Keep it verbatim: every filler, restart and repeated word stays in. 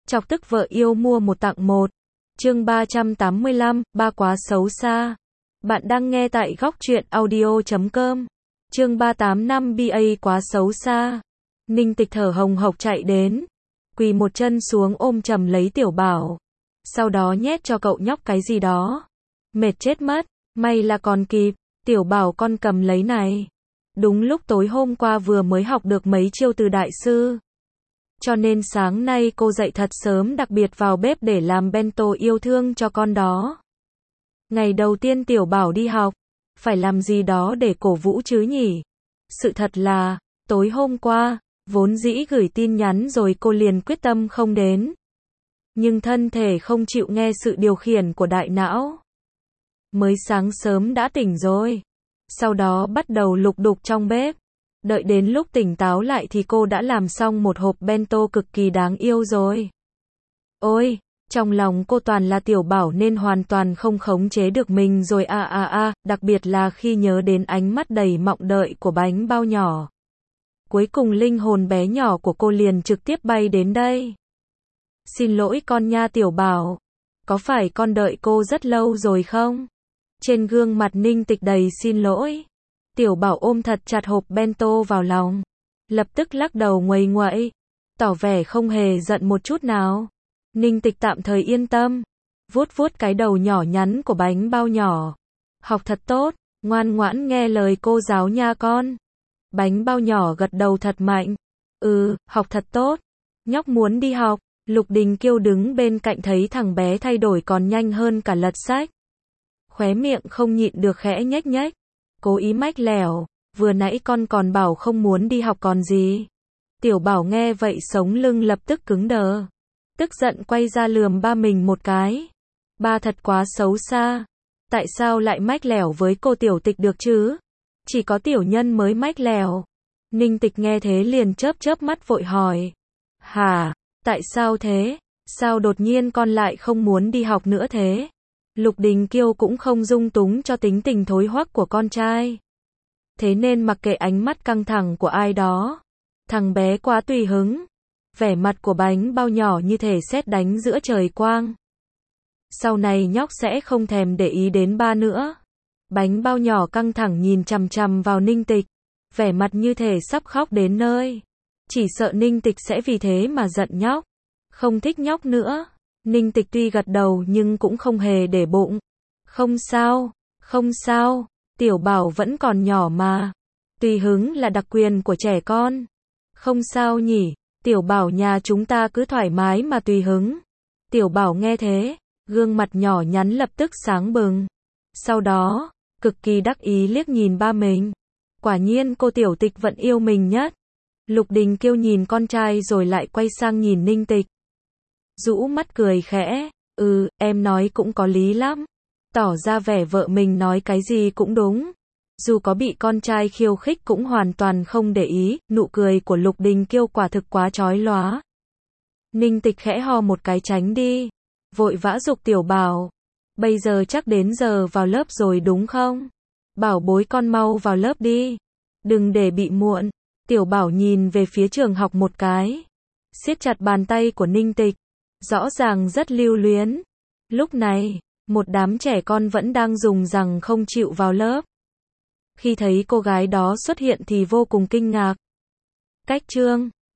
Chọc tức vợ yêu mua một tặng một. Chương ba trăm tám mươi lăm, ba quá xấu xa. Bạn đang nghe tại góc truyện audio chấm com. Chương ba tám năm ba quá xấu xa. Ninh Tịch thở hồng hộc chạy đến, quỳ một chân xuống ôm chầm lấy Tiểu Bảo. Sau đó nhét cho cậu nhóc cái gì đó. Mệt chết mất, may là còn kịp, Tiểu Bảo con cầm lấy này. Đúng lúc tối hôm qua vừa mới học được mấy chiêu từ đại sư. Cho nên sáng nay cô dậy thật sớm đặc biệt vào bếp để làm bento yêu thương cho con đó. Ngày đầu tiên Tiểu Bảo đi học, phải làm gì đó để cổ vũ chứ nhỉ? Sự thật là, tối hôm qua, vốn dĩ gửi tin nhắn rồi cô liền quyết tâm không đến. Nhưng thân thể không chịu nghe sự điều khiển của đại não. Mới sáng sớm đã tỉnh rồi. Sau đó bắt đầu lục đục trong bếp. Đợi đến lúc tỉnh táo lại thì cô đã làm xong một hộp bento cực kỳ đáng yêu rồi. Ôi, trong lòng cô toàn là Tiểu Bảo nên hoàn toàn không khống chế được mình rồi a a a, đặc biệt là khi nhớ đến ánh mắt đầy mong đợi của bánh bao nhỏ. Cuối cùng linh hồn bé nhỏ của cô liền trực tiếp bay đến đây. Xin lỗi con nha Tiểu Bảo. Có phải con đợi cô rất lâu rồi không? Trên gương mặt Ninh Tịch đầy xin lỗi. Tiểu Bảo ôm thật chặt hộp bento vào lòng. Lập tức lắc đầu nguầy nguậy. Tỏ vẻ không hề giận một chút nào. Ninh Tịch tạm thời yên tâm. Vuốt vuốt cái đầu nhỏ nhắn của bánh bao nhỏ. Học thật tốt, ngoan ngoãn nghe lời cô giáo nha con. Bánh bao nhỏ gật đầu thật mạnh. Ừ, học thật tốt. Nhóc muốn đi học. Lục Đình Kiêu đứng bên cạnh thấy thằng bé thay đổi còn nhanh hơn cả lật sách. Khóe miệng không nhịn được khẽ nhếch nhếch. Cố ý mách lẻo, vừa nãy con còn bảo không muốn đi học còn gì. Tiểu Bảo nghe vậy sống lưng lập tức cứng đờ. Tức giận quay ra lườm ba mình một cái. Ba thật quá xấu xa. Tại sao lại mách lẻo với cô Tiểu Tịch được chứ? Chỉ có tiểu nhân mới mách lẻo. Ninh Tịch nghe thế liền chớp chớp mắt vội hỏi. Hả? Tại sao thế? Sao đột nhiên con lại không muốn đi học nữa thế? Lục Đình Kiêu cũng không dung túng cho tính tình thối hoắc của con trai. Thế nên mặc kệ ánh mắt căng thẳng của ai đó, thằng bé quá tùy hứng. Vẻ mặt của bánh bao nhỏ như thể sét đánh giữa trời quang. Sau này nhóc sẽ không thèm để ý đến ba nữa. Bánh bao nhỏ căng thẳng nhìn chằm chằm vào Ninh Tịch, vẻ mặt như thể sắp khóc đến nơi. Chỉ sợ Ninh Tịch sẽ vì thế mà giận nhóc, không thích nhóc nữa. Ninh Tịch tuy gật đầu nhưng cũng không hề để bụng. Không sao, không sao, Tiểu Bảo vẫn còn nhỏ mà. Tùy hứng là đặc quyền của trẻ con. Không sao nhỉ, Tiểu Bảo nhà chúng ta cứ thoải mái mà tùy hứng. Tiểu Bảo nghe thế, gương mặt nhỏ nhắn lập tức sáng bừng. Sau đó, cực kỳ đắc ý liếc nhìn ba mình. Quả nhiên cô Tiểu Tịch vẫn yêu mình nhất. Lục Đình Kiêu nhìn con trai rồi lại quay sang nhìn Ninh Tịch. Rũ mắt cười khẽ, ừ, em nói cũng có lý lắm. Tỏ ra vẻ vợ mình nói cái gì cũng đúng. Dù có bị con trai khiêu khích cũng hoàn toàn không để ý, nụ cười của Lục Đình Kiêu quả thực quá chói lóa. Ninh Tịch khẽ ho một cái tránh đi, vội vã giục Tiểu Bảo. Bây giờ chắc đến giờ vào lớp rồi đúng không? Bảo bối con mau vào lớp đi. Đừng để bị muộn. Tiểu Bảo nhìn về phía trường học một cái. Siết chặt bàn tay của Ninh Tịch. Rõ ràng rất lưu luyến. Lúc này, một đám trẻ con vẫn đang dùng rằng không chịu vào lớp. Khi thấy cô gái đó xuất hiện thì vô cùng kinh ngạc. Cách chương